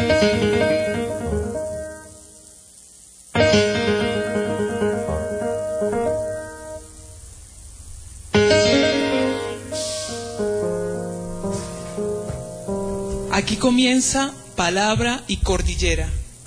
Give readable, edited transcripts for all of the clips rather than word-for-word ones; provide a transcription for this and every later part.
Aquí comienza Palabra y Cordillera.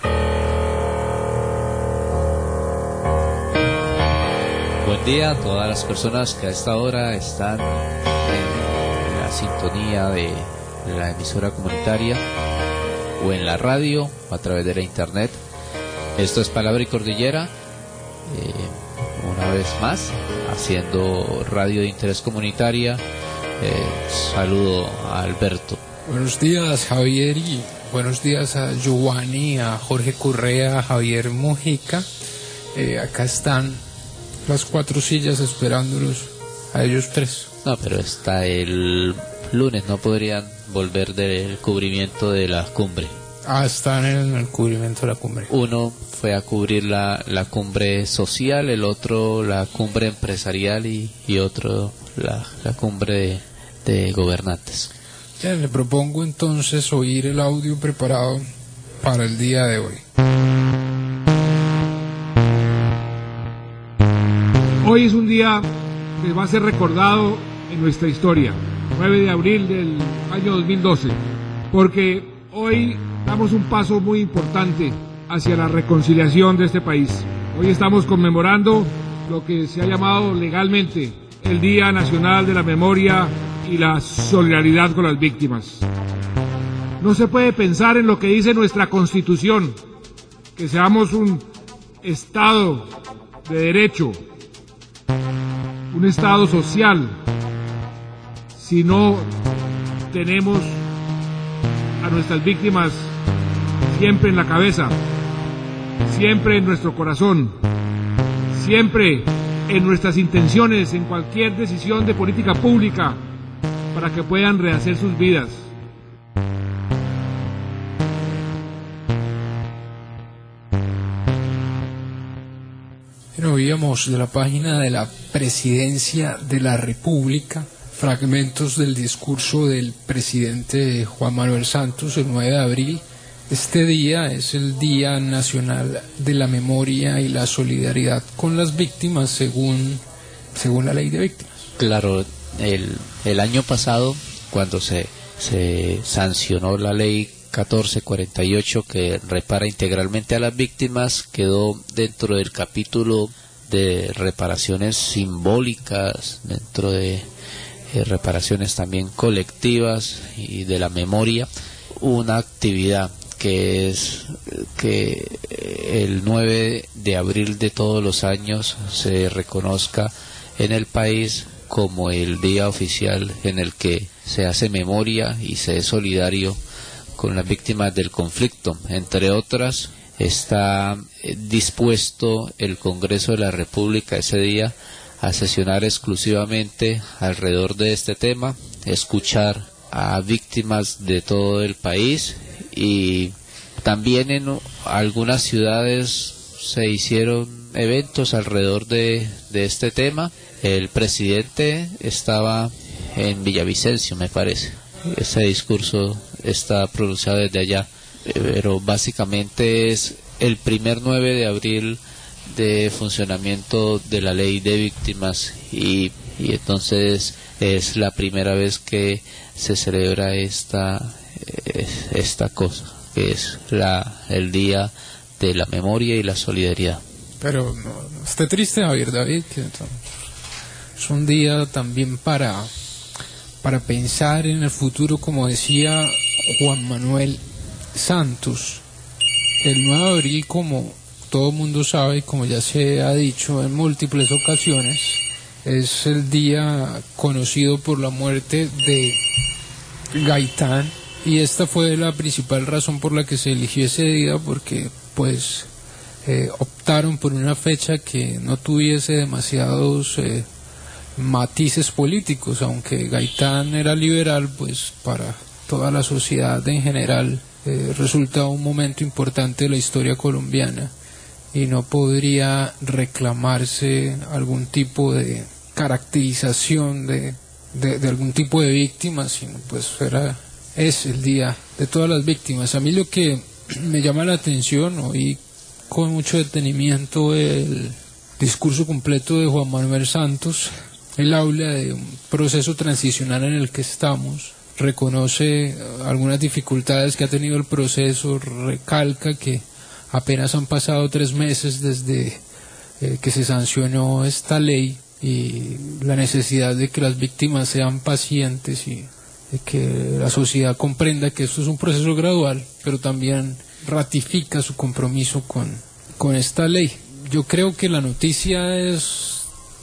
Buen día a todas las personas que a esta hora están en la sintonía de la emisora comunitaria o en la radio a través de la internet. Esto es Palabra y Cordillera, una vez más haciendo radio de interés comunitaria. Saludo a Alberto. Buenos días, Javier, y buenos días a Giovanni, a Jorge Correa, a Javier Mojica. Acá están las 4 sillas esperándolos a ellos 3. No, pero está el lunes, no podrían volver del cubrimiento de la cumbre. Están en el cubrimiento de la cumbre. Uno fue a cubrir la cumbre social, el otro la cumbre empresarial y otro la cumbre de gobernantes. Ya, le propongo entonces oír el audio preparado para el día de hoy. Hoy es un día que va a ser recordado en nuestra historia, 9 de abril del año 2012, porque hoy damos un paso muy importante hacia la reconciliación de este país. Hoy estamos conmemorando lo que se ha llamado legalmente el Día Nacional de la Memoria y la solidaridad con las víctimas. No se puede pensar en lo que dice nuestra Constitución, que seamos un Estado de derecho, un Estado social, si no tenemos a nuestras víctimas siempre en la cabeza, siempre en nuestro corazón, siempre en nuestras intenciones, en cualquier decisión de política pública, para que puedan rehacer sus vidas. Oíamos de la página de la Presidencia de la República fragmentos del discurso del presidente Juan Manuel Santos el 9 de abril. Este día es el Día Nacional de la Memoria y la Solidaridad con las Víctimas según la Ley de Víctimas. Claro, el año pasado, cuando se sancionó la Ley 1448 que repara integralmente a las víctimas, quedó dentro del capítulo de reparaciones simbólicas, dentro de reparaciones también colectivas y de la memoria, una actividad que es que el 9 de abril de todos los años se reconozca en el país como el día oficial en el que se hace memoria y se es solidario con las víctimas del conflicto. Entre otras, está dispuesto el Congreso de la República ese día a sesionar exclusivamente alrededor de este tema, escuchar a víctimas de todo el país, y también en algunas ciudades se hicieron eventos alrededor de este tema. El presidente estaba en Villavicencio, me parece. Ese discurso está pronunciado desde allá, pero básicamente es el primer 9 de abril de funcionamiento de la ley de víctimas, y entonces es la primera vez que se celebra esta cosa, que es el Día de la Memoria y la Solidaridad. Pero no esté triste, Javier David, que es un día también para pensar en el futuro, como decía Juan Manuel Santos. El 9 de abril, como todo el mundo sabe, como ya se ha dicho en múltiples ocasiones, es el día conocido por la muerte de Gaitán, y esta fue la principal razón por la que se eligió ese día, porque pues optaron por una fecha que no tuviese demasiados matices políticos. Aunque Gaitán era liberal, pues para toda la sociedad en general resulta un momento importante de la historia colombiana, y no podría reclamarse algún tipo de caracterización de algún tipo de víctima, sino pues es el Día todas las víctimas. A mí lo que me llama la atención, oí con mucho detenimiento el discurso completo de Juan Manuel Santos. Él habla de un proceso transicional en el que estamos, reconoce algunas dificultades que ha tenido el proceso, recalca que apenas han pasado 3 meses desde que se sancionó esta ley y la necesidad de que las víctimas sean pacientes y de que la sociedad comprenda que esto es un proceso gradual, pero también ratifica su compromiso con esta ley. Yo creo que la noticia es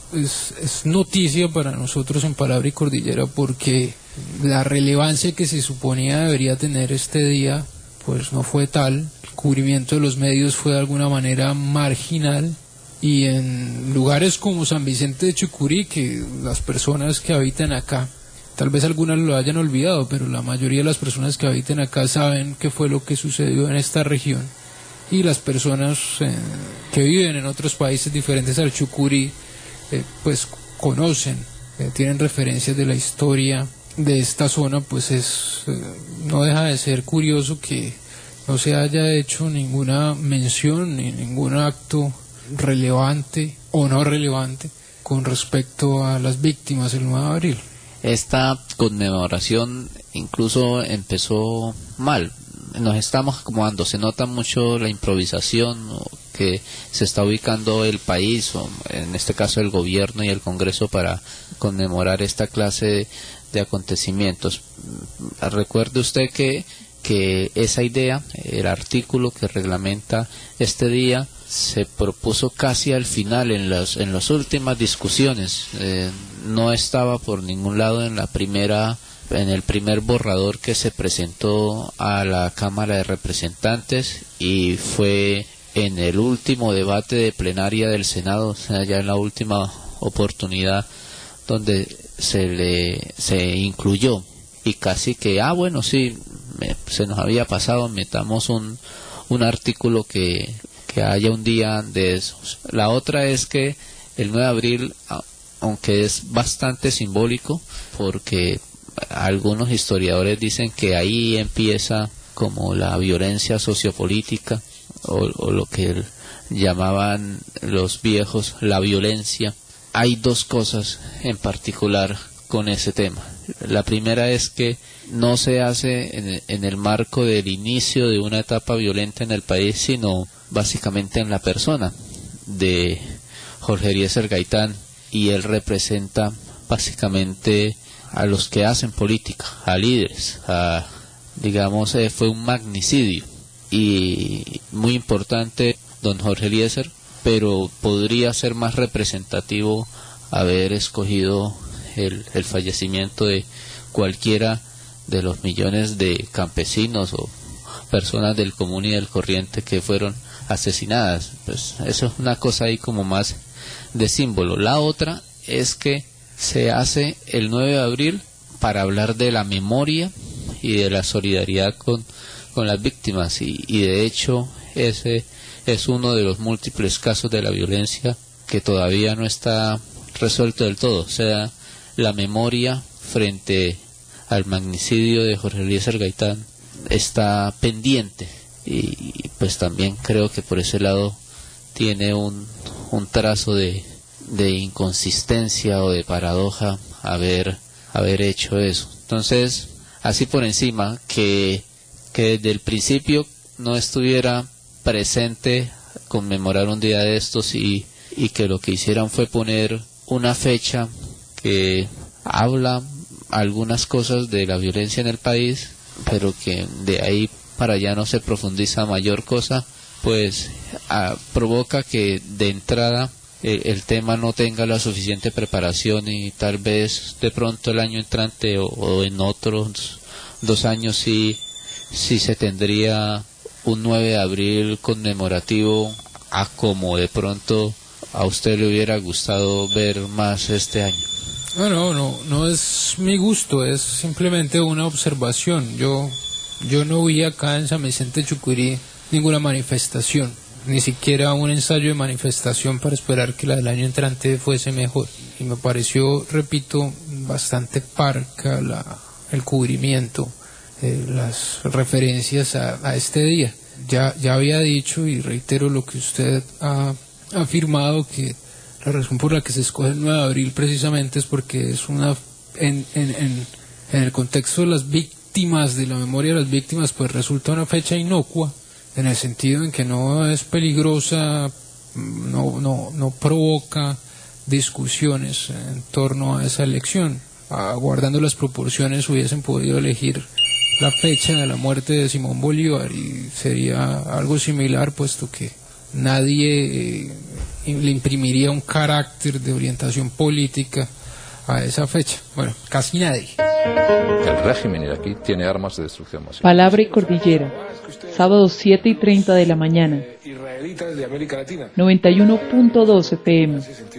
noticia para nosotros en Palabra y Cordillera, porque la relevancia que se suponía debería tener este día pues no fue tal. El cubrimiento de los medios fue de alguna manera marginal, y en lugares como San Vicente de Chucurí, que las personas que habitan acá, tal vez algunas lo hayan olvidado, pero la mayoría de las personas que habitan acá saben qué fue lo que sucedió en esta región, y las personas que viven en otros países diferentes al Chucurí pues conocen, tienen referencias de la historia de esta zona. Pues no deja de ser curioso que no se haya hecho ninguna mención ni ningún acto relevante o no relevante con respecto a las víctimas el 9 de abril. Esta conmemoración incluso empezó mal. Nos estamos acomodando, se nota mucho la improvisación que se está ubicando el país, o en este caso el gobierno y el Congreso, para conmemorar esta clase de acontecimientos. Recuerde usted que esa idea, el artículo que reglamenta este día, se propuso casi al final, en las últimas discusiones. No estaba por ningún lado en el primer borrador que se presentó a la Cámara de Representantes, y fue en el último debate de plenaria del Senado, o sea, ya en la última oportunidad, donde se incluyó, y casi que, bueno, sí, se nos había pasado, metamos un artículo que haya un día de esos. La otra es que el 9 de abril, aunque es bastante simbólico, porque algunos historiadores dicen que ahí empieza como la violencia sociopolítica, o lo que llamaban los viejos la violencia. Hay 2 cosas en particular con ese tema. La primera es que no se hace en el marco del inicio de una etapa violenta en el país, sino básicamente en la persona de Jorge Eliezer Gaitán, y él representa básicamente a los que hacen política, a líderes, digamos, fue un magnicidio, y muy importante don Jorge Eliezer, pero podría ser más representativo haber escogido el fallecimiento de cualquiera de los millones de campesinos o personas del común y del corriente que fueron asesinadas. Pues eso es una cosa ahí como más de símbolo. La otra es que se hace el 9 de abril para hablar de la memoria y de la solidaridad con las víctimas, y de hecho ese es uno de los múltiples casos de la violencia que todavía no está resuelto del todo. O sea, la memoria frente al magnicidio de Jorge Eliezer Gaitán está pendiente, y pues también creo que por ese lado tiene un trazo de inconsistencia o de paradoja haber hecho eso. Entonces, así por encima, que desde el principio no estuviera presente conmemorar un día de estos, y que lo que hicieran fue poner una fecha que habla algunas cosas de la violencia en el país, pero que de ahí para allá no se profundiza mayor cosa, pues provoca que de entrada el tema no tenga la suficiente preparación, y tal vez de pronto el año entrante o en otros 2 años sí se tendría un 9 de abril conmemorativo a como de pronto a usted le hubiera gustado ver más este año. No es mi gusto, es simplemente una observación. Yo no vi acá en San Vicente de Chucurí ninguna manifestación, ni siquiera un ensayo de manifestación para esperar que la del año entrante fuese mejor, y me pareció, repito, bastante parca el cubrimiento las referencias a este día. Ya había dicho y reitero lo que usted ha afirmado, que la razón por la que se escoge el 9 de abril precisamente es porque es en el contexto de las víctimas, de la memoria de las víctimas, pues resulta una fecha inocua, en el sentido en que no es peligrosa, no provoca discusiones en torno a esa elección. Guardando las proporciones, hubiesen podido elegir la fecha de la muerte de Simón Bolívar y sería algo similar, puesto que nadie le imprimiría un carácter de orientación política a esa fecha. Bueno, casi nadie. El régimen iraquí tiene armas de destrucción masiva. Palabra y Cordillera, sábado 7:30 de la mañana. 91.2 FM.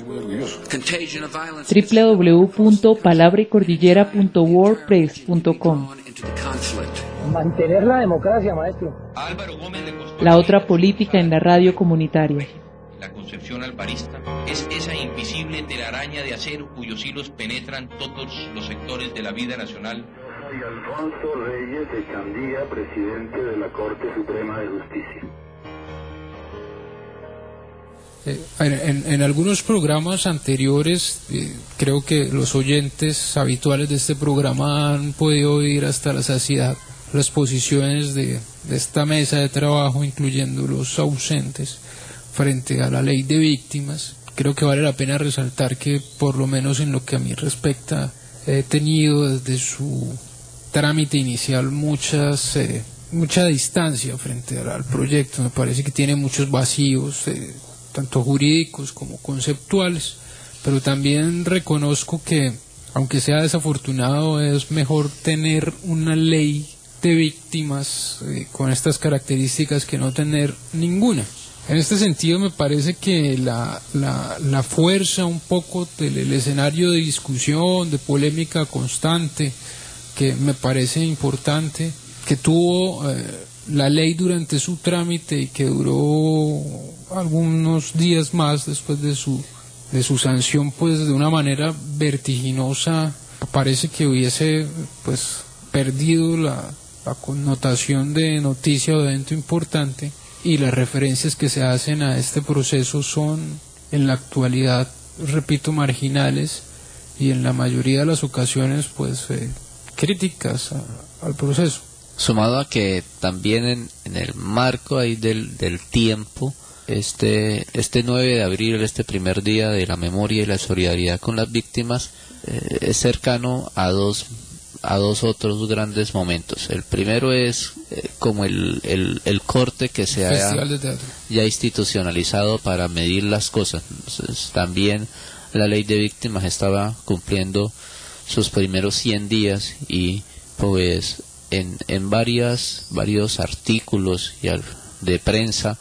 www.palabraycordillera.wordpress.com. Mantener la democracia, maestro. La otra política en la radio comunitaria. La concepción alvarista es esa invisible telaraña de acero cuyos hilos penetran todos los sectores de la vida nacional. Soy Alfonso Reyes Echandía, presidente de la Corte Suprema de Justicia. En algunos programas anteriores, creo que los oyentes habituales de este programa han podido oír hasta la saciedad las posiciones de esta mesa de trabajo, incluyendo los ausentes, frente a la ley de víctimas. Creo que vale la pena resaltar que, por lo menos en lo que a mí respecta, he tenido desde su trámite inicial mucha distancia frente al proyecto. Me parece que tiene muchos vacíos, tanto jurídicos como conceptuales, pero también reconozco que, aunque sea desafortunado, es mejor tener una ley de víctimas con estas características que no tener ninguna. En este sentido, me parece que la fuerza un poco del escenario de discusión, de polémica constante, que me parece importante, que tuvo la ley durante su trámite y que duró algunos días más después de su sanción, pues de una manera vertiginosa, parece que hubiese pues perdido la connotación de noticia o evento importante, y las referencias que se hacen a este proceso son en la actualidad, repito, marginales y en la mayoría de las ocasiones pues críticas al proceso. Sumado a que también en el marco ahí del tiempo, este 9 de abril, este primer día de la memoria y la solidaridad con las víctimas, es cercano a dos otros grandes momentos. El primero es como el corte que se ha ya institucionalizado para medir las cosas. Entonces, también la ley de víctimas estaba cumpliendo sus primeros 100 días y pues en varios artículos de prensa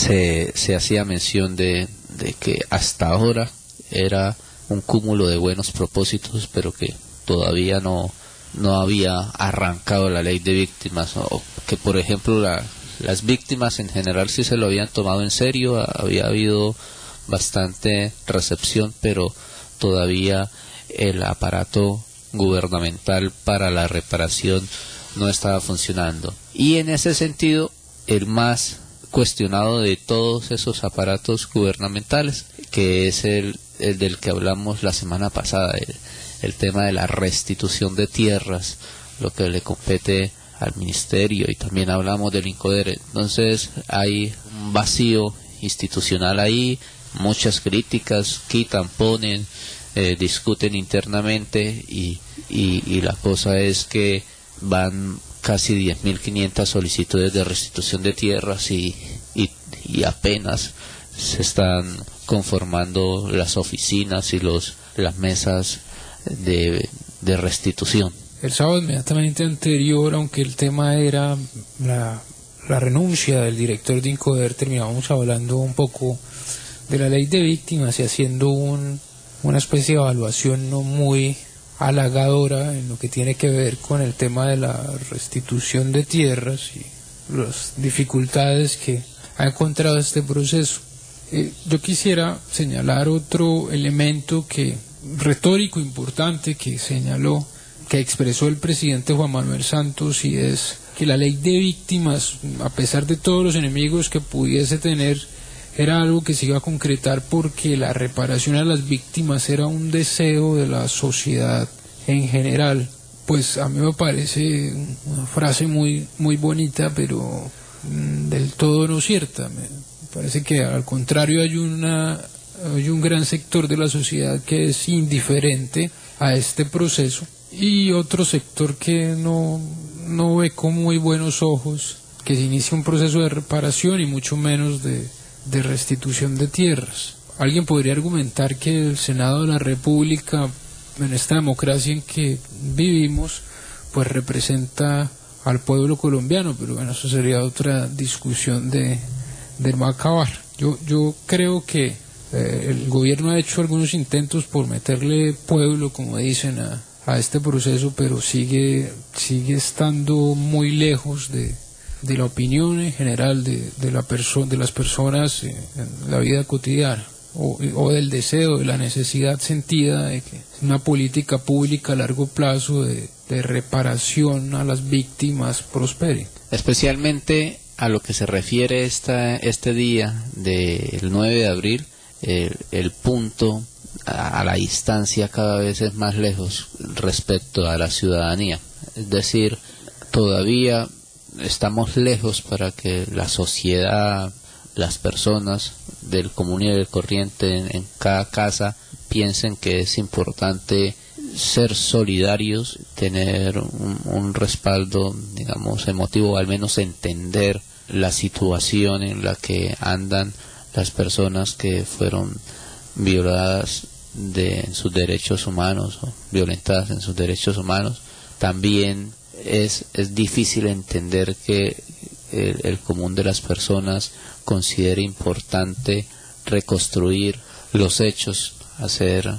se hacía mención de que hasta ahora era un cúmulo de buenos propósitos, pero que todavía no había arrancado la ley de víctimas, o que por ejemplo las víctimas en general sí se lo habían tomado en serio, había habido bastante recepción, pero todavía el aparato gubernamental para la reparación no estaba funcionando. Y en ese sentido, el más cuestionado de todos esos aparatos gubernamentales, que es el del que hablamos la semana pasada, el tema de la restitución de tierras, lo que le compete al ministerio, y también hablamos del INCODER. Entonces hay un vacío institucional ahí, muchas críticas, quitan, ponen, discuten internamente, y la cosa es que van casi 10.500 solicitudes de restitución de tierras y apenas se están conformando las oficinas y las mesas de restitución. El sábado inmediatamente anterior, aunque el tema era la renuncia del director de INCODER, terminábamos hablando un poco de la ley de víctimas y haciendo una especie de evaluación no muy halagadora en lo que tiene que ver con el tema de la restitución de tierras y las dificultades que ha encontrado este proceso. Yo quisiera señalar otro elemento retórico importante que señaló que expresó el presidente Juan Manuel Santos, y es que la ley de víctimas, a pesar de todos los enemigos que pudiese tener, era algo que se iba a concretar porque la reparación a las víctimas era un deseo de la sociedad en general. Pues a mí me parece una frase muy bonita, pero del todo no cierta. Me parece que al contrario hay un gran sector de la sociedad que es indiferente a este proceso, y otro sector que no ve con muy buenos ojos que se inicie un proceso de reparación y mucho menos de restitución de tierras. Alguien podría argumentar que el Senado de la República, en esta democracia en que vivimos, pues representa al pueblo colombiano, pero bueno, eso sería otra discusión de no acabar. Yo creo que el gobierno ha hecho algunos intentos por meterle pueblo, como dicen, a este proceso, pero sigue estando muy lejos de la opinión en general de las personas en la vida cotidiana, o del deseo, de la necesidad sentida de que una política pública a largo plazo de reparación a las víctimas prospere. Especialmente a lo que se refiere este día del 9 de abril, el punto a la distancia cada vez es más lejos respecto a la ciudadanía. Es decir, todavía estamos lejos para que la sociedad, las personas del común y del corriente en cada casa piensen que es importante ser solidarios, tener un respaldo, digamos, emotivo, al menos entender la situación en la que andan las personas que fueron violadas en sus derechos humanos o violentadas en sus derechos humanos. También es difícil entender que el común de las personas considere importante reconstruir los hechos, hacer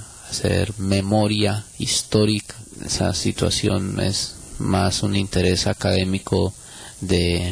memoria histórica. Esa situación es más un interés académico de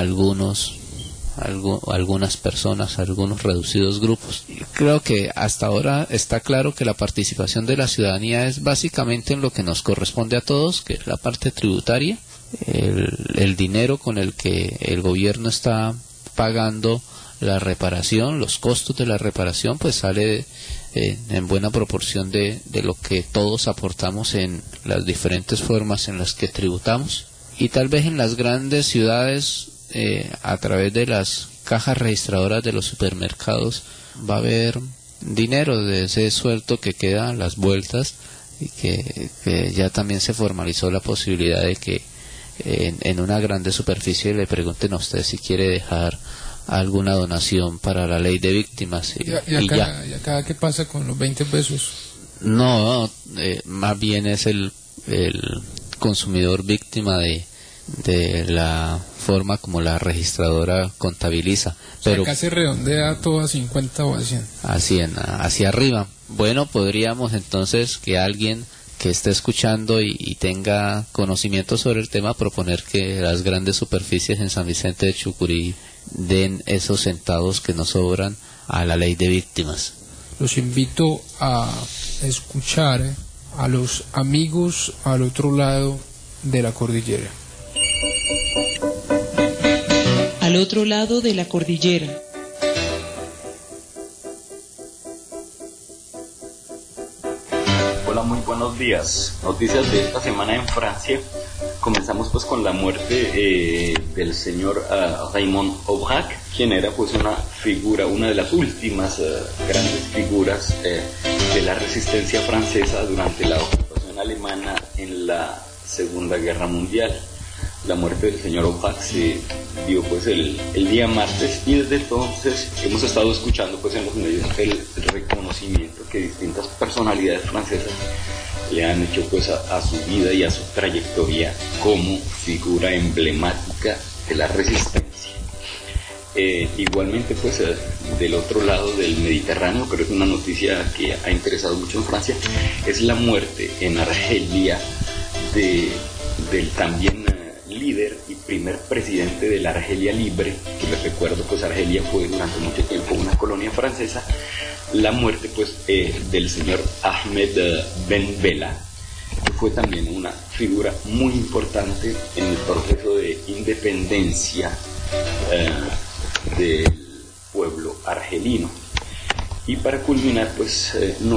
algunas personas, algunos reducidos grupos. Creo que hasta ahora está claro que la participación de la ciudadanía es básicamente en lo que nos corresponde a todos, que es la parte tributaria, el dinero con el que el gobierno está pagando la reparación, los costos de la reparación, pues sale en buena proporción de lo que todos aportamos en las diferentes formas en las que tributamos. Y tal vez en las grandes ciudades, a través de las cajas registradoras de los supermercados, va a haber dinero de ese sueldo que queda a las vueltas, y que ya también se formalizó la posibilidad de que en una grande superficie le pregunten a usted si quiere dejar alguna donación para la ley de víctimas. ¿Y acá qué pasa con los 20 pesos? No, más bien es el consumidor víctima de la forma como la registradora contabiliza. Pero acá se redondea todo a 50 o a 100. Hacia arriba. Bueno, podríamos entonces que alguien que esté escuchando y tenga conocimiento sobre el tema proponer que las grandes superficies en San Vicente de Chucurí den esos centavos que nos sobran a la ley de víctimas. Los invito a escuchar a los amigos al otro lado de la cordillera. Al otro lado de la cordillera. Hola, muy buenos días. Noticias de esta semana en Francia. Comenzamos pues con la muerte del señor Raymond Aubrac, quien era pues una de las últimas grandes figuras de la resistencia francesa durante la ocupación alemana en la Segunda Guerra Mundial. La muerte del señor Aubrac se dio pues el día martes, y desde entonces hemos estado escuchando pues en los medios el reconocimiento que distintas personalidades francesas le han hecho pues a su vida y a su trayectoria como figura emblemática de la resistencia. Igualmente pues del otro lado del Mediterráneo, pero es una noticia que ha interesado mucho en Francia, es la muerte en Argelia del también líder y primer presidente de la Argelia Libre, que les recuerdo pues Argelia fue durante mucho tiempo una colonia francesa. La muerte pues del señor Ahmed Ben Bella, que fue también una figura muy importante en el proceso de independencia del pueblo argelino. Y para culminar, pues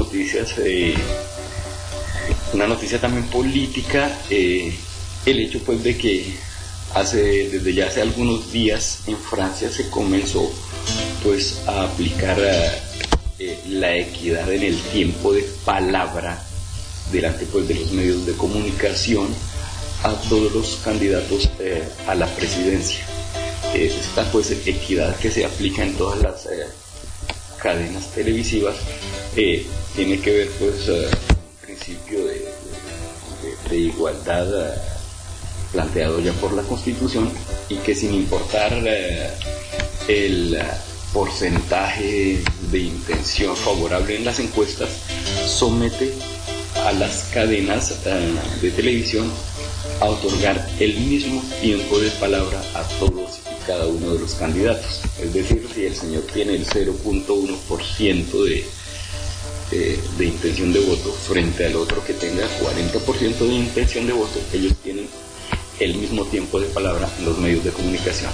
una noticia también política, el hecho pues de que desde ya hace algunos días en Francia se comenzó pues a aplicar la equidad en el tiempo de palabra delante pues de los medios de comunicación a todos los candidatos a la presidencia. Esta pues equidad que se aplica en todas las cadenas televisivas tiene que ver pues con un principio de igualdad planteado ya por la Constitución, y que sin importar el porcentaje de intención favorable en las encuestas, somete a las cadenas de televisión a otorgar el mismo tiempo de palabra a todos y cada uno de los candidatos. Es decir, si el señor tiene el 0.1% de intención de voto frente al otro que tenga 40% de intención de voto, ellos tienen el mismo tiempo de palabra en los medios de comunicación.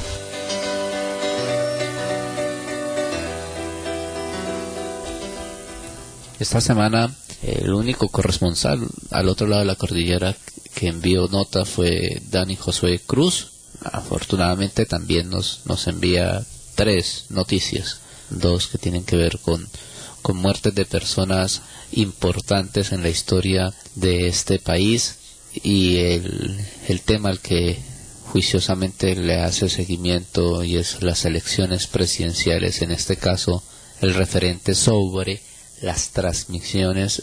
Esta semana el único corresponsal al otro lado de la cordillera que envió nota fue Dani Josué Cruz. Afortunadamente también nos envía 3 noticias, 2 que tienen que ver con muertes de personas importantes en la historia de este país, y el tema al que juiciosamente le hace seguimiento, y es las elecciones presidenciales, en este caso el referente sobre las transmisiones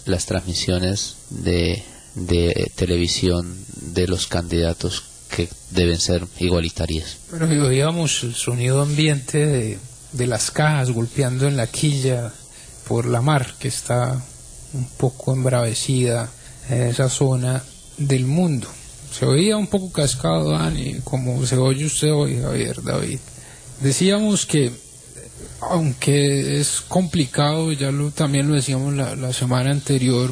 de televisión de los candidatos, que deben ser igualitarias. Pero oíamos el sonido ambiente de las cajas golpeando en la quilla por la mar, que está un poco embravecida en esa zona del mundo. Se oía un poco cascado, Dani, como se oye usted hoy, Javier, David. Decíamos que, aunque es complicado, también lo decíamos la semana anterior,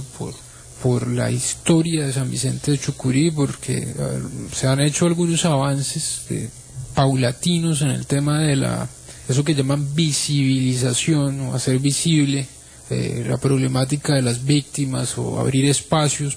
por la historia de San Vicente de Chucurí, porque se han hecho algunos avances paulatinos en el tema de eso que llaman visibilización, o hacer visible la problemática de las víctimas, o abrir espacios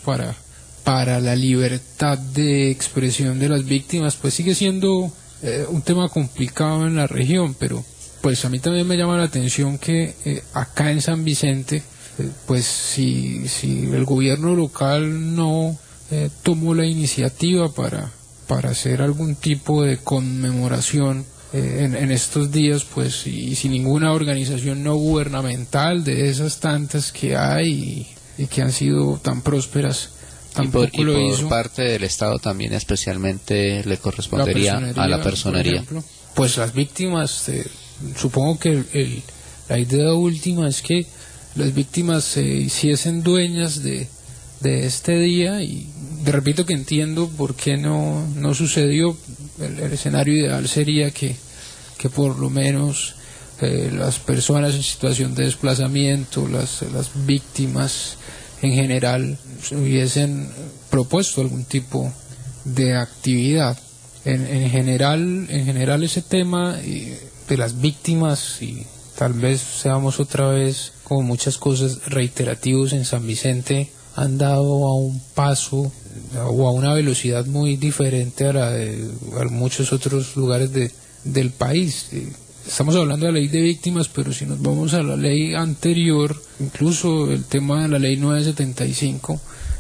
para la libertad de expresión de las víctimas. Pues sigue siendo un tema complicado en la región, pero pues a mí también me llama la atención que acá en San Vicente, pues si el gobierno local no tomó la iniciativa para hacer algún tipo de conmemoración en estos días, pues, y sin ninguna organización no gubernamental de esas tantas que hay y que han sido tan prósperas, tampoco y lo hizo. Por parte del Estado también especialmente le correspondería a la personería. Pues las víctimas, supongo que la idea última es que las víctimas se hiciesen dueñas de este día, y repito que entiendo por qué no sucedió. El escenario ideal sería que por lo menos las personas en situación de desplazamiento, las víctimas en general, hubiesen propuesto algún tipo de actividad. En general ese tema de las víctimas, y tal vez seamos otra vez, como muchas cosas, reiterativos en San Vicente, han dado a un paso o a una velocidad muy diferente a la de muchos otros lugares del país. Estamos hablando de la ley de víctimas, pero si nos vamos a la ley anterior, incluso el tema de la ley 975,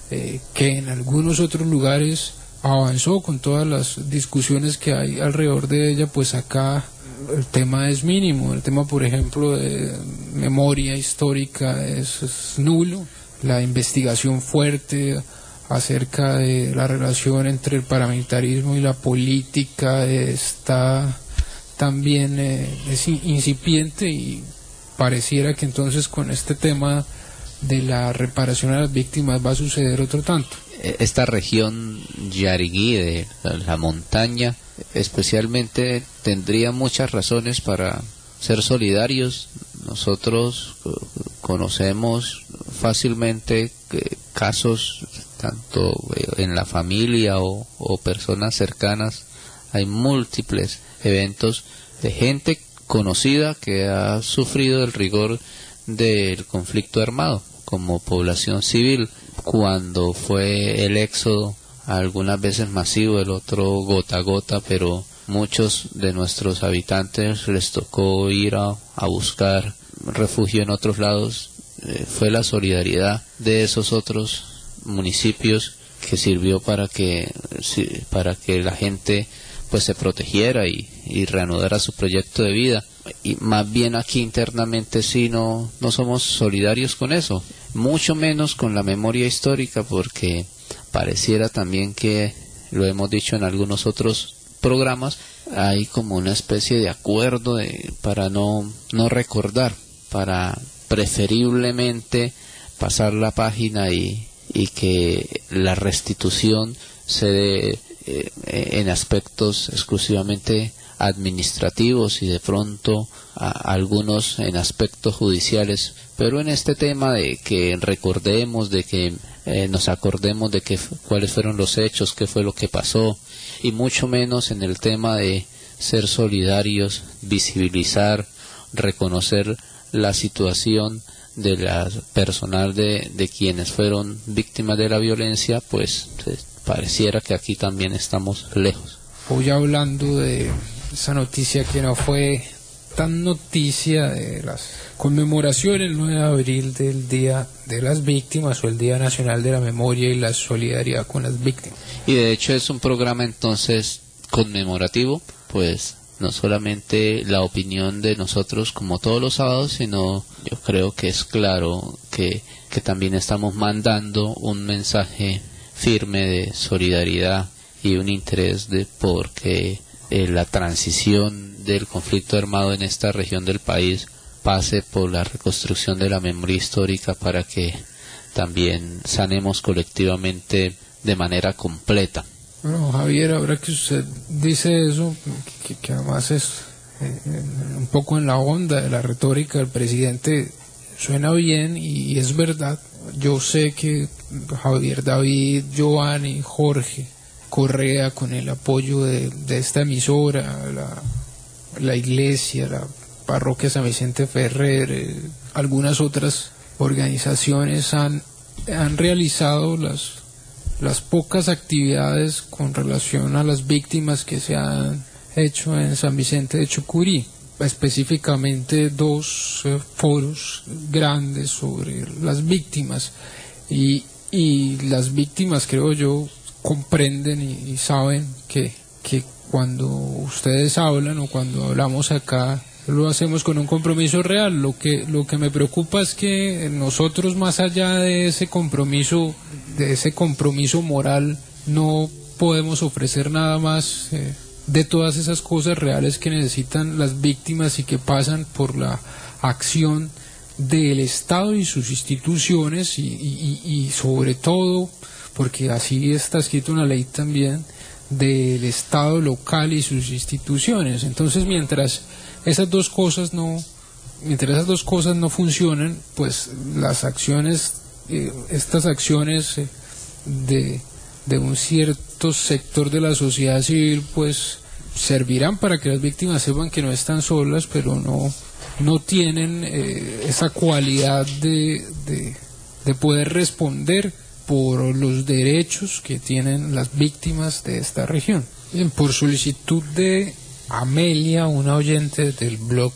que en algunos otros lugares avanzó con todas las discusiones que hay alrededor de ella, pues acá el tema es mínimo. El tema, por ejemplo, de memoria histórica es nulo. La investigación fuerte acerca de la relación entre el paramilitarismo y la política está también es incipiente, y pareciera que entonces con este tema de la reparación a las víctimas va a suceder otro tanto. Esta región Yariguí de la montaña especialmente tendría muchas razones para ser solidarios. Nosotros conocemos fácilmente casos tanto en la familia o personas cercanas. Hay múltiples eventos de gente conocida que ha sufrido el rigor del conflicto armado como población civil, cuando fue el éxodo algunas veces masivo, el otro gota a gota, pero muchos de nuestros habitantes les tocó ir a buscar refugio en otros lados. Fue la solidaridad de esos otros municipios que sirvió para que la gente pues se protegiera y reanudara su proyecto de vida. Y más bien aquí internamente sí no somos solidarios con eso, mucho menos con la memoria histórica, porque pareciera también que, lo hemos dicho en algunos otros programas, hay como una especie de acuerdo para no recordar, para preferiblemente pasar la página y que la restitución se dé en aspectos exclusivamente administrativos y de pronto algunos en aspectos judiciales, pero en este tema de que recordemos, de que nos acordemos de cuáles fueron los hechos, qué fue lo que pasó, y mucho menos en el tema de ser solidarios, visibilizar, reconocer la situación de la personal de quienes fueron víctimas de la violencia, pues pareciera que aquí también estamos lejos. Hoy hablando de esa noticia que no fue tan noticia, de las conmemoraciones el 9 de abril del Día de las Víctimas, o el Día Nacional de la Memoria y la Solidaridad con las Víctimas. Y de hecho es un programa entonces conmemorativo, pues no solamente la opinión de nosotros como todos los sábados, sino yo creo que es claro que también estamos mandando un mensaje firme de solidaridad y un interés porque la transición del conflicto armado en esta región del país pase por la reconstrucción de la memoria histórica, para que también sanemos colectivamente de manera completa. Bueno, Javier, ahora que usted dice eso, que además es un poco en la onda de la retórica del presidente, suena bien y es verdad. Yo sé que Javier, David, Giovanni, Jorge, Correa, con el apoyo de esta emisora, la iglesia, la parroquia San Vicente Ferrer, algunas otras organizaciones han realizado las pocas actividades con relación a las víctimas que se han hecho en San Vicente de Chucurí, específicamente 2 foros grandes sobre las víctimas, y las víctimas, creo yo, comprenden y saben que cuando ustedes hablan o cuando hablamos acá, lo hacemos con un compromiso real. Lo que me preocupa es que nosotros, más allá de ese compromiso moral, no podemos ofrecer nada más de todas esas cosas reales que necesitan las víctimas y que pasan por la acción del Estado y sus instituciones, y sobre todo, porque así está escrito en la ley también, del Estado local y sus instituciones. Entonces, mientras esas dos cosas no funcionan, pues las acciones, estas acciones de un cierto sector de la sociedad civil, pues servirán para que las víctimas sepan que no están solas, pero no tienen esa cualidad de poder responder por los derechos que tienen las víctimas de esta región. Bien, por solicitud de Amelia, una oyente del blog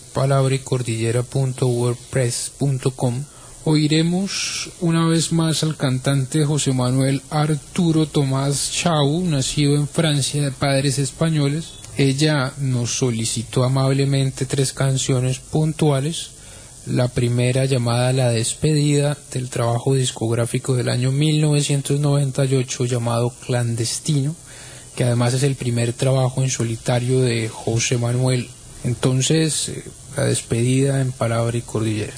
palabraycordillera.wordpress.com, oiremos una vez más al cantante José Manuel Arturo Tomás Chau, nacido en Francia de padres españoles. Ella nos solicitó amablemente 3 canciones puntuales. La primera, llamada La Despedida, del trabajo discográfico del año 1998 llamado Clandestino, que además es el primer trabajo en solitario de José Manuel. Entonces, La Despedida en Palabra y Cordillera.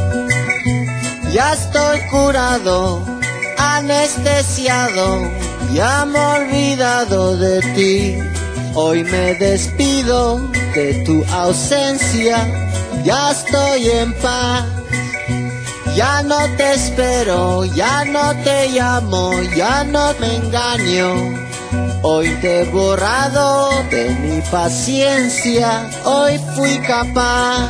Ya estoy curado, anestesiado, ya me he olvidado de ti. Hoy me despido de tu ausencia, ya estoy en paz. Ya no te espero, ya no te llamo, ya no me engaño. Hoy te he borrado de mi paciencia, hoy fui capaz.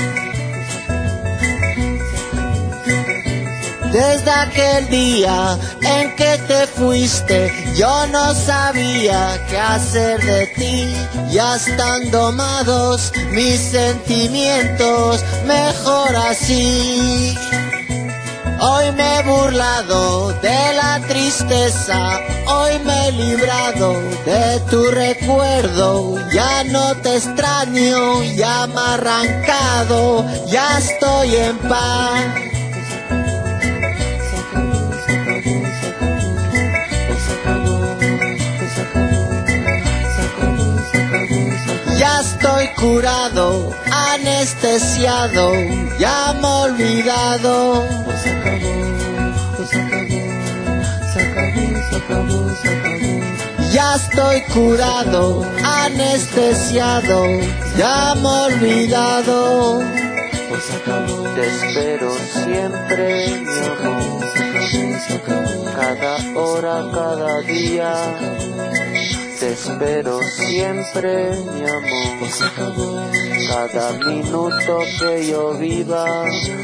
Desde aquel día en que te fuiste, yo no sabía qué hacer de ti. Ya están domados mis sentimientos, mejor así. Hoy me he burlado de la tristeza, hoy me he librado de tu recuerdo. Ya no te extraño, ya me he arrancado, ya estoy en paz. Ya estoy curado, anestesiado, ya me he olvidado. Ya estoy curado, anestesiado, ya me he olvidado. Te espero siempre, mi amor, cada hora, cada día. Te espero siempre, mi amor, cada minuto que yo viva.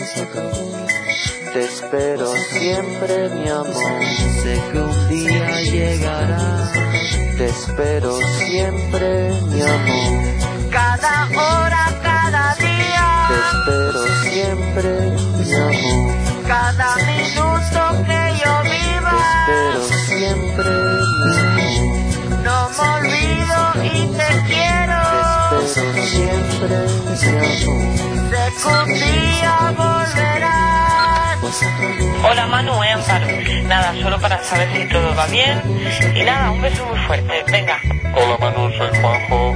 Te espero siempre, mi amor, sé que un día llegará. Te espero siempre, mi amor, cada hora, cada día. Te espero siempre, mi amor, cada minuto que yo viva. Te espero siempre, mi amor, no me olvido y te quiero. Te espero siempre, mi amor, sé que un día volverás. Hola Manu, Amparo. Nada, solo para saber si todo va bien. Y nada, un beso muy fuerte. Venga. Hola Manu, soy Juanjo.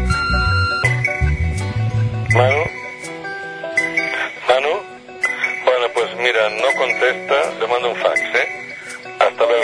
¿Manu? ¿Manu? Bueno, pues mira, no contesta, le mando un fax, ¿eh? Hasta luego.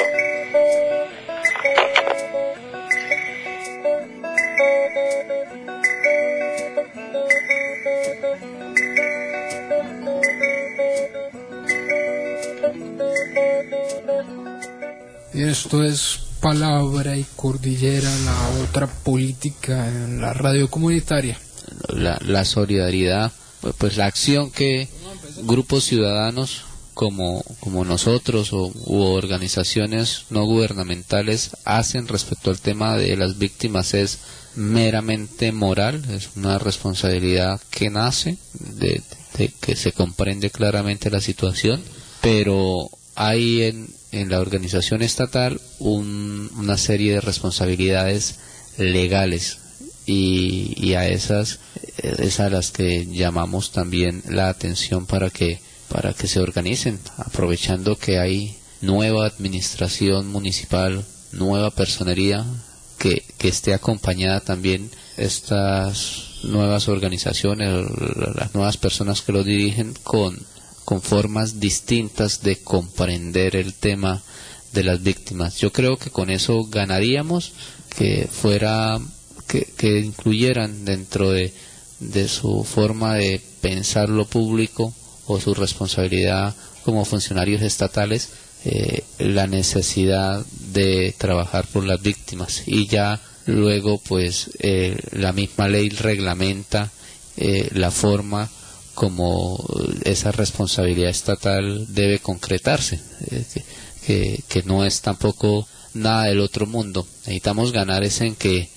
Y esto es Palabra y Cordillera, la otra política en la radio comunitaria. La solidaridad, pues la acción que grupos ciudadanos como nosotros u organizaciones no gubernamentales hacen respecto al tema de las víctimas es meramente moral, es una responsabilidad que nace de que se comprende claramente la situación, pero hay en la organización estatal una serie de responsabilidades legales y a esas es a las que llamamos también la atención para que se organicen, aprovechando que hay nueva administración municipal, nueva personería que esté acompañada también estas nuevas organizaciones, las nuevas personas que lo dirigen con formas distintas de comprender el tema de las víctimas. Yo creo que con eso ganaríamos que incluyeran dentro de su forma de pensar lo público o su responsabilidad como funcionarios estatales la necesidad de trabajar por las víctimas, y ya luego pues la misma ley reglamenta la forma como esa responsabilidad estatal debe concretarse, que no es tampoco nada del otro mundo. Necesitamos ganar es en que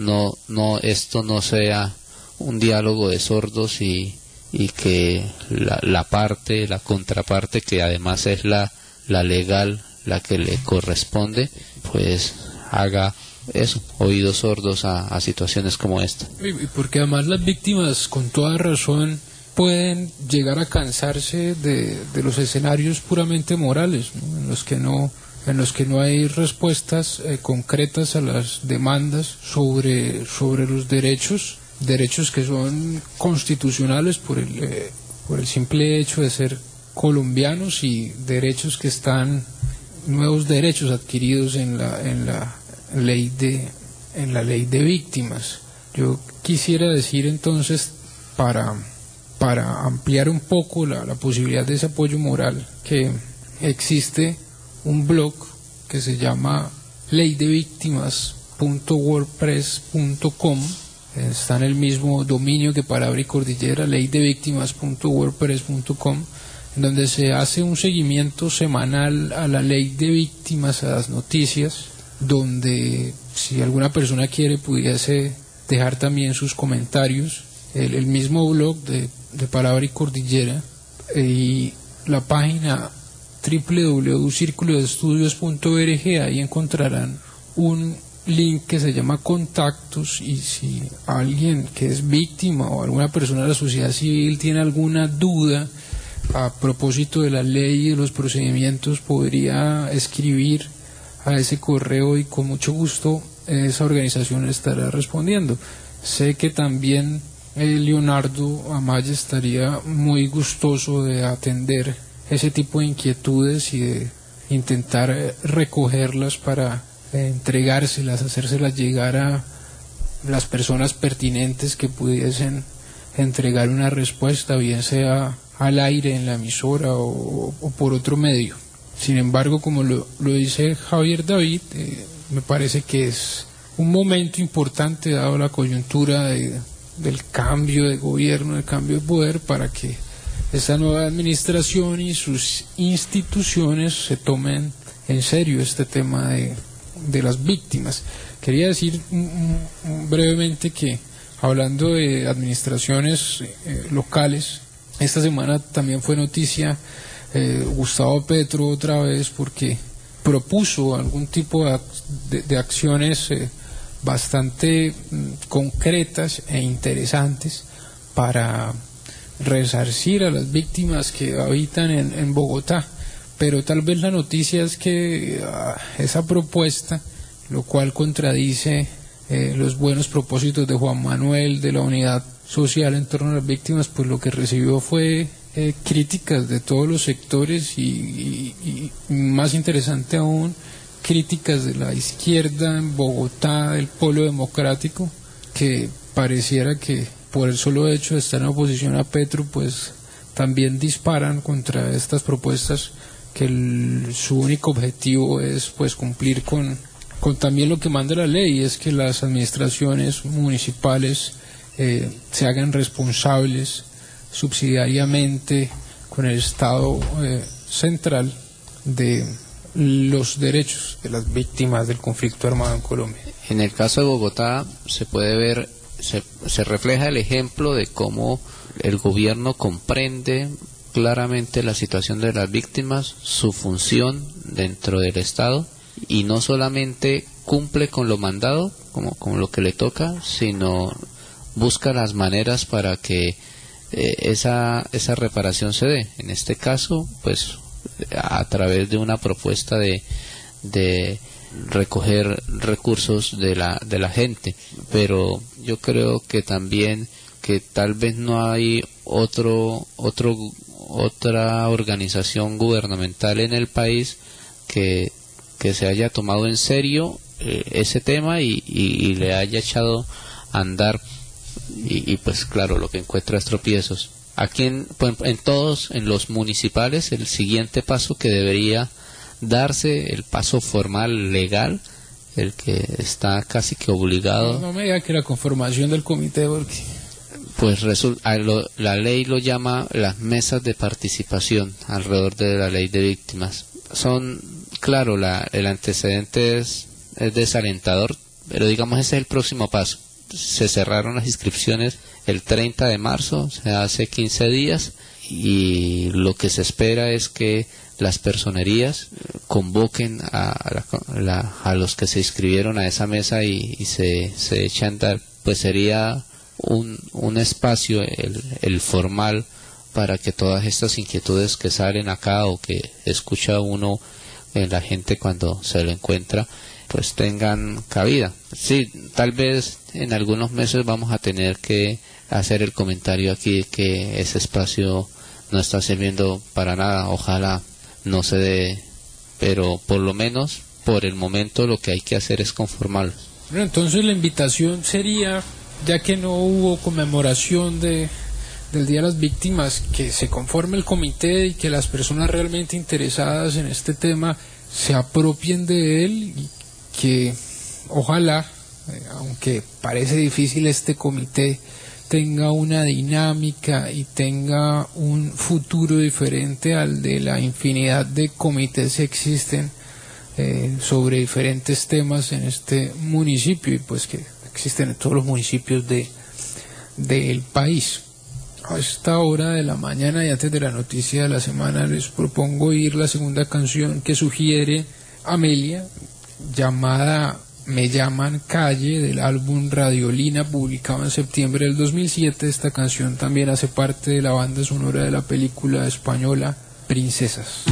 esto no sea un diálogo de sordos y que la contraparte, que además es la legal, la que le corresponde, pues haga eso, oídos sordos a situaciones como esta. Y porque además las víctimas, con toda razón, pueden llegar a cansarse de los escenarios puramente morales, ¿no? en los que no hay respuestas concretas a las demandas sobre los derechos que son constitucionales por el simple hecho de ser colombianos, y derechos que están nuevos derechos adquiridos en la ley de víctimas. Yo quisiera decir entonces, para ampliar un poco la posibilidad de ese apoyo moral, que existe un blog que se llama leydevíctimas.wordpress.com. Está en el mismo dominio que Palabra y Cordillera, leydevíctimas.wordpress.com, en donde se hace un seguimiento semanal a la ley de víctimas, a las noticias, donde si alguna persona quiere pudiese dejar también sus comentarios. El mismo blog de Palabra y Cordillera y la página www.circulodeestudios.org, ahí encontrarán un link que se llama Contactos, y si alguien que es víctima o alguna persona de la sociedad civil tiene alguna duda a propósito de la ley y de los procedimientos, podría escribir a ese correo y con mucho gusto esa organización estará respondiendo. Sé que también Leonardo Amaya estaría muy gustoso de atender ese tipo de inquietudes y de intentar recogerlas para entregárselas, hacérselas llegar a las personas pertinentes que pudiesen entregar una respuesta, bien sea al aire en la emisora o por otro medio. Sin embargo, como lo dice Javier David, me parece que es un momento importante, dado la coyuntura del cambio de gobierno, del cambio de poder, para que esta nueva administración y sus instituciones se tomen en serio este tema de las víctimas. Quería decir brevemente que, hablando de administraciones locales, esta semana también fue noticia Gustavo Petro otra vez, porque propuso algún tipo de acciones bastante concretas e interesantes para resarcir a las víctimas que habitan en Bogotá. Pero tal vez la noticia es que esa propuesta, lo cual contradice los buenos propósitos de Juan Manuel, de la unidad social en torno a las víctimas, pues lo que recibió fue críticas de todos los sectores y más interesante aún, críticas de la izquierda en Bogotá, del Polo Democrático, que pareciera que por el solo hecho de estar en oposición a Petro, pues también disparan contra estas propuestas, que su único objetivo es pues cumplir con también lo que manda la ley, es que las administraciones municipales se hagan responsables subsidiariamente con el Estado central de los derechos de las víctimas del conflicto armado en Colombia. En el caso de Bogotá se puede ver, se refleja el ejemplo de cómo el gobierno comprende claramente la situación de las víctimas, su función dentro del Estado, y no solamente cumple con lo mandado, como lo que le toca, sino busca las maneras para que esa reparación se dé. En este caso, pues a través de una propuesta de recoger recursos de la gente. Pero yo creo que también que tal vez no hay otra organización gubernamental en el país que se haya tomado en serio ese tema y le haya echado a andar, y pues claro, lo que encuentra es tropiezos. Aquí en los municipales, el siguiente paso que debería darse, el paso formal legal, el que está casi que obligado. No me diga que la conformación del comité, porque pues la ley lo llama las mesas de participación alrededor de la ley de víctimas. Claro, el antecedente es desalentador, pero digamos ese es el próximo paso. Se cerraron las inscripciones el 30 de marzo, o sea, hace 15 días, y lo que se espera es que las personerías convoquen a los que se inscribieron a esa mesa y se echen a andar. Pues sería un espacio, el formal, para que todas estas inquietudes que salen acá o que escucha uno en la gente cuando se lo encuentra, pues tengan cabida. Sí, tal vez en algunos meses vamos a tener que hacer el comentario aquí que ese espacio no está sirviendo para nada. Ojalá no se dé pero por lo menos por el momento lo que hay que hacer es conformarlos. Bueno, entonces la invitación sería, ya que no hubo conmemoración del Día de las Víctimas, que se conforme el comité y que las personas realmente interesadas en este tema se apropien de él, y que ojalá, aunque parece difícil, este comité tenga una dinámica y tenga un futuro diferente al de la infinidad de comités que existen sobre diferentes temas en este municipio, y pues que existen en todos los municipios del país. A esta hora de la mañana y antes de la noticia de la semana les propongo oír la segunda canción que sugiere Amelia, llamada Me llaman Calle, del álbum Radiolina, publicado en septiembre del 2007. Esta canción también hace parte de la banda sonora de la película española Princesas.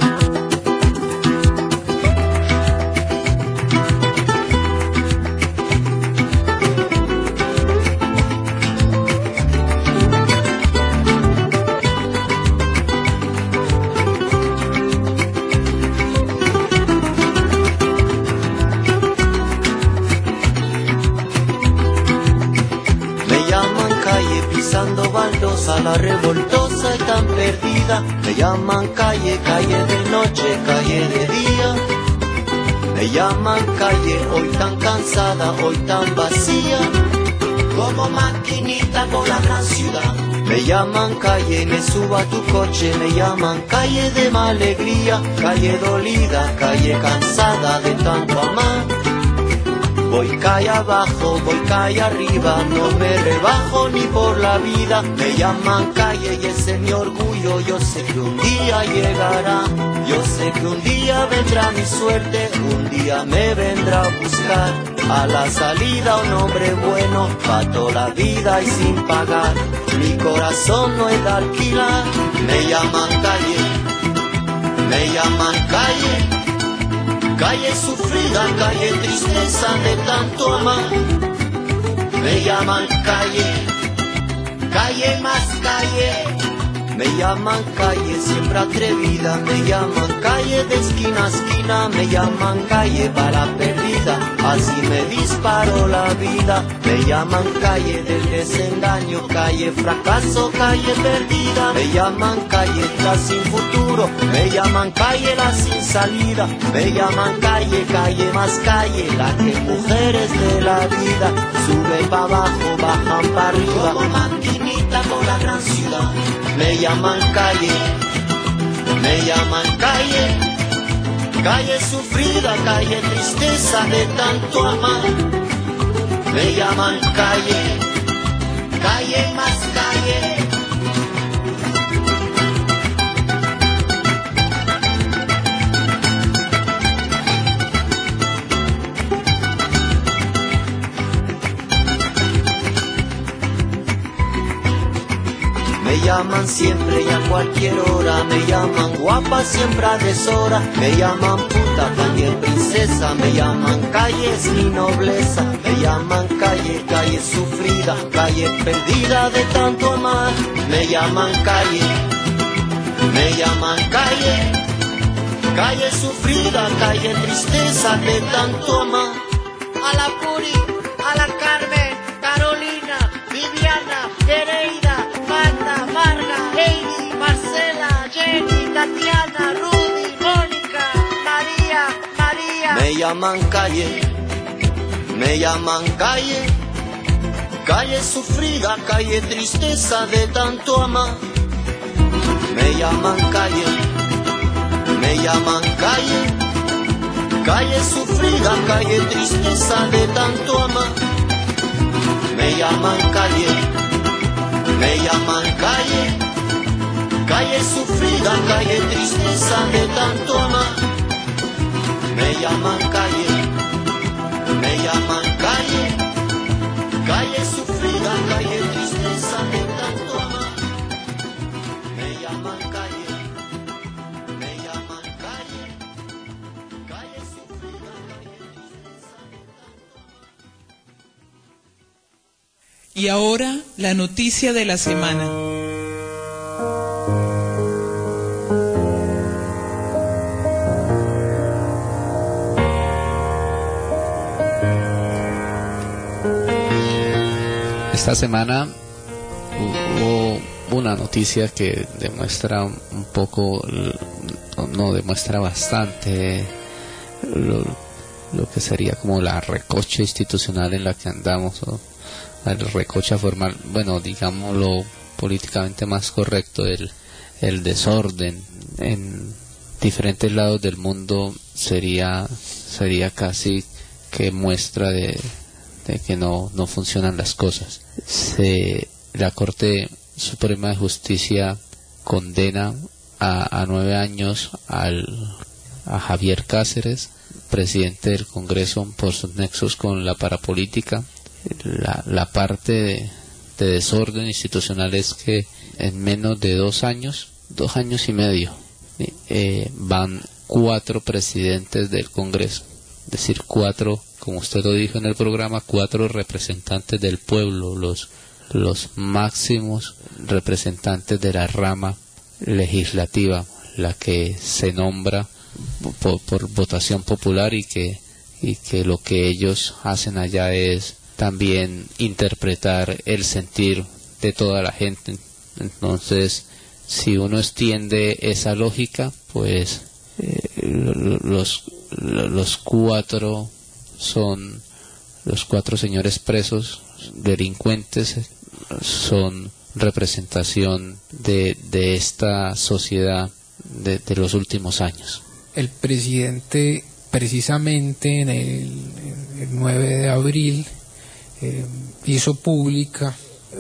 La revoltosa y tan perdida, me llaman calle, calle de noche, calle de día. Me llaman calle, hoy tan cansada, hoy tan vacía, como maquinita por la gran ciudad. Me llaman calle, me subo a tu coche, me llaman calle de mala alegría, calle dolida, calle cansada de tanto amar. Voy calle abajo, voy calle arriba, no me rebajo ni por la vida. Me llaman calle y ese es mi orgullo, yo sé que un día llegará. Yo sé que un día vendrá mi suerte, un día me vendrá a buscar. A la salida un hombre bueno, pa' toda la vida y sin pagar. Mi corazón no es de alquilar. Me llaman calle, me llaman calle. Calle sufrida, calle tristeza de tanto amar. Me llaman calle, calle más calle. Me llaman calle siempre atrevida. Me llaman calle de esquina a esquina. Me llaman calle bala perdida. Así me disparó la vida. Me llaman calle del desengaño, calle fracaso, calle perdida. Me llaman calle la sin futuro. Me llaman calle la sin salida. Me llaman calle, calle más calle, la que mujeres de la vida suben para abajo, bajan para arriba, como maquinita por la gran ciudad. Me llaman calle, me llaman calle, calle sufrida, calle tristeza de tanto amar. Me llaman calle, calle más calle. Me llaman siempre y a cualquier hora. Me llaman guapa siempre a deshora. Me llaman puta, también princesa. Me llaman calle es mi nobleza. Me llaman calle, calle sufrida, calle perdida de tanto amar. Me llaman calle, me llaman calle, calle sufrida, calle tristeza de tanto amar. A la Puri, a la Carmen, Carolina, Viviana, Nereida, Marta, Marga, Heidi, Marcela, Jenny, Tatiana, Rudy, Mónica, María, María. Me llaman calle, me llaman calle, calle sufrida, calle tristeza de tanto amar. Me llaman calle, me llaman calle, calle sufrida, calle tristeza de tanto amar. Me llaman calle, me llaman calle, calle sufrida, calle tristeza de tanto amar. Me llaman calle, me llaman calle, calle sufrida, calle tristeza de tanto amar. Me llaman calle, me llaman calle, calle sufrida, calle tristeza de tanto amar. Y ahora la noticia de la semana. Esta semana hubo una noticia que demuestra un poco, no demuestra bastante lo que sería como la recocha institucional en la que andamos, o la recocha formal, bueno, digámoslo políticamente más correcto, el desorden en diferentes lados del mundo sería casi que muestra de que no funcionan las cosas. La Corte Suprema de Justicia condena a 9 años a Javier Cáceres, presidente del Congreso, por sus nexos con la parapolítica. La parte de desorden institucional es que en menos de 2 años y medio, van 4 presidentes del Congreso, es decir, 4, como usted lo dijo en el programa, 4 representantes del pueblo, los máximos representantes de la rama legislativa, la que se nombra por votación popular y que lo que ellos hacen allá es también interpretar el sentir de toda la gente. Entonces, si uno extiende esa lógica, pues los 4 son los 4 señores presos, delincuentes, son representación de esta sociedad de los últimos años. El presidente, precisamente en el 9 de abril, hizo público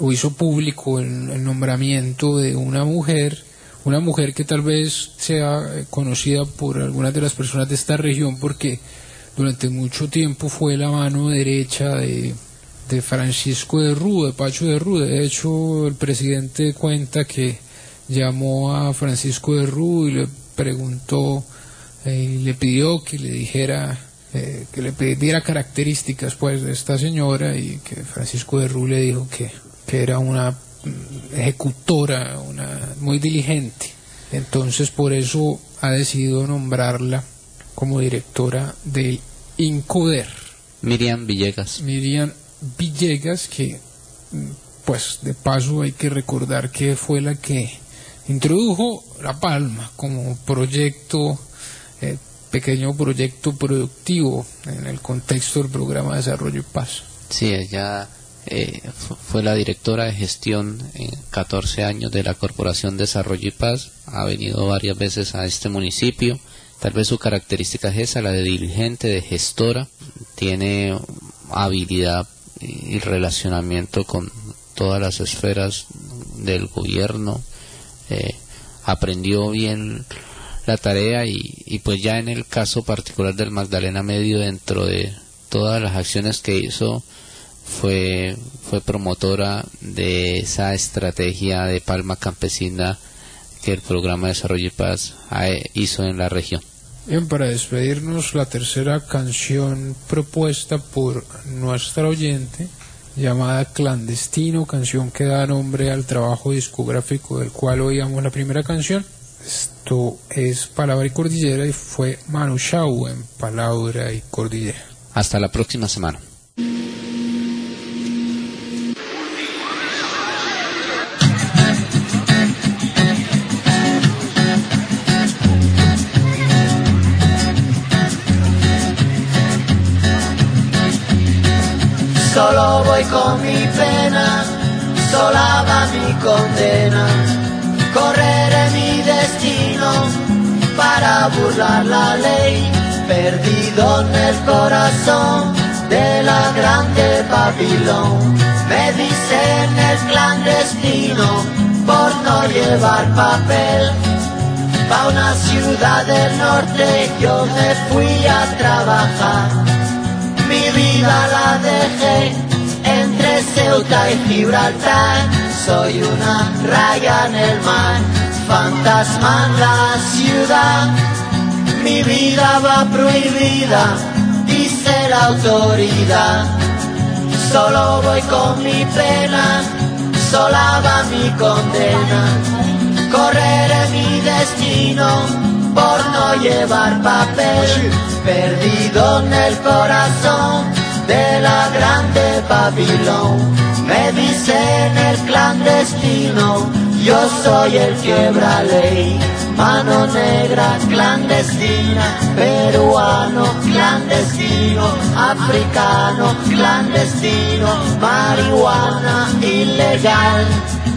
el nombramiento de una mujer que tal vez sea conocida por algunas de las personas de esta región porque durante mucho tiempo fue la mano derecha de Francisco de Rú, de Pacho de Rú. De hecho, el presidente cuenta que llamó a Francisco de Rú y le preguntó y le pidió que le dijera, que le pidiera características pues de esta señora, y que Francisco de Rú le dijo que era una ejecutora, muy diligente. Entonces por eso ha decidido nombrarla como directora del INCODER. Miriam Villegas, que pues de paso hay que recordar que fue la que introdujo La Palma como proyecto, pequeño proyecto productivo en el contexto del programa de Desarrollo y Paz. Sí, ella fue la directora de gestión en 14 años de la Corporación Desarrollo y Paz. Ha venido varias veces a este municipio. Tal vez su característica es esa, la de diligente, de gestora. Tiene habilidad y relacionamiento con todas las esferas del gobierno. Aprendió bien la tarea y pues ya en el caso particular del Magdalena Medio, dentro de todas las acciones que hizo, fue promotora de esa estrategia de palma campesina que el programa de Desarrollo y Paz hizo en la región. Bien, para despedirnos, la tercera canción propuesta por nuestra oyente, llamada Clandestino, canción que da nombre al trabajo discográfico del cual oíamos la primera canción. Esto es Palabra y Cordillera y fue Manu Chao en Palabra y Cordillera. Hasta la próxima semana. Solo voy con mi pena, sola va mi condena. Correré mi destino para burlar la ley, perdido en el corazón de la grande Babilón. Me dicen el clandestino por no llevar papel. Pa' una ciudad del norte yo me fui a trabajar. Mi vida la dejé entre Ceuta y Gibraltar. Soy una raya en el mar, fantasma en la ciudad. Mi vida va prohibida, dice la autoridad. Solo voy con mi pena, sola va mi condena. Correré mi destino por no llevar papel, perdido en el corazón de la grande Babilón. Me dicen el clandestino, yo soy el quiebra ley. Mano negra clandestina, peruano clandestino, africano clandestino, marihuana ilegal.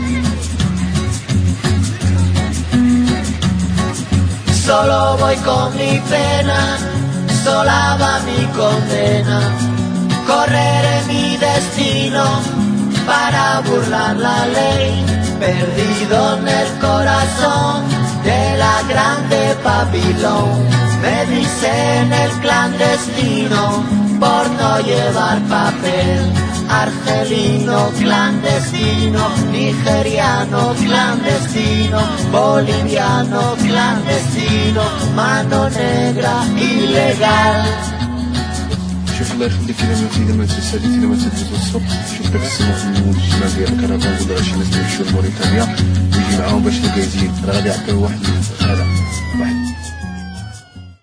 Solo voy con mi pena, sola va mi condena. Correré mi destino para burlar la ley, perdido en el corazón de la grande Babilón. Me dicen el clandestino por no llevar papel. Argelino clandestino, nigeriano clandestino, boliviano clandestino, mano negra ilegal. شوف الله يخليك الا ما في ما تسالي الا ما تدوز الصبح شوف داك السماء في المول الجماعه ديال الكرفان ولا شي ناس يمشيو لموريتانيا ويجي معاهم باش الكازين راه غادي يعطيو واحد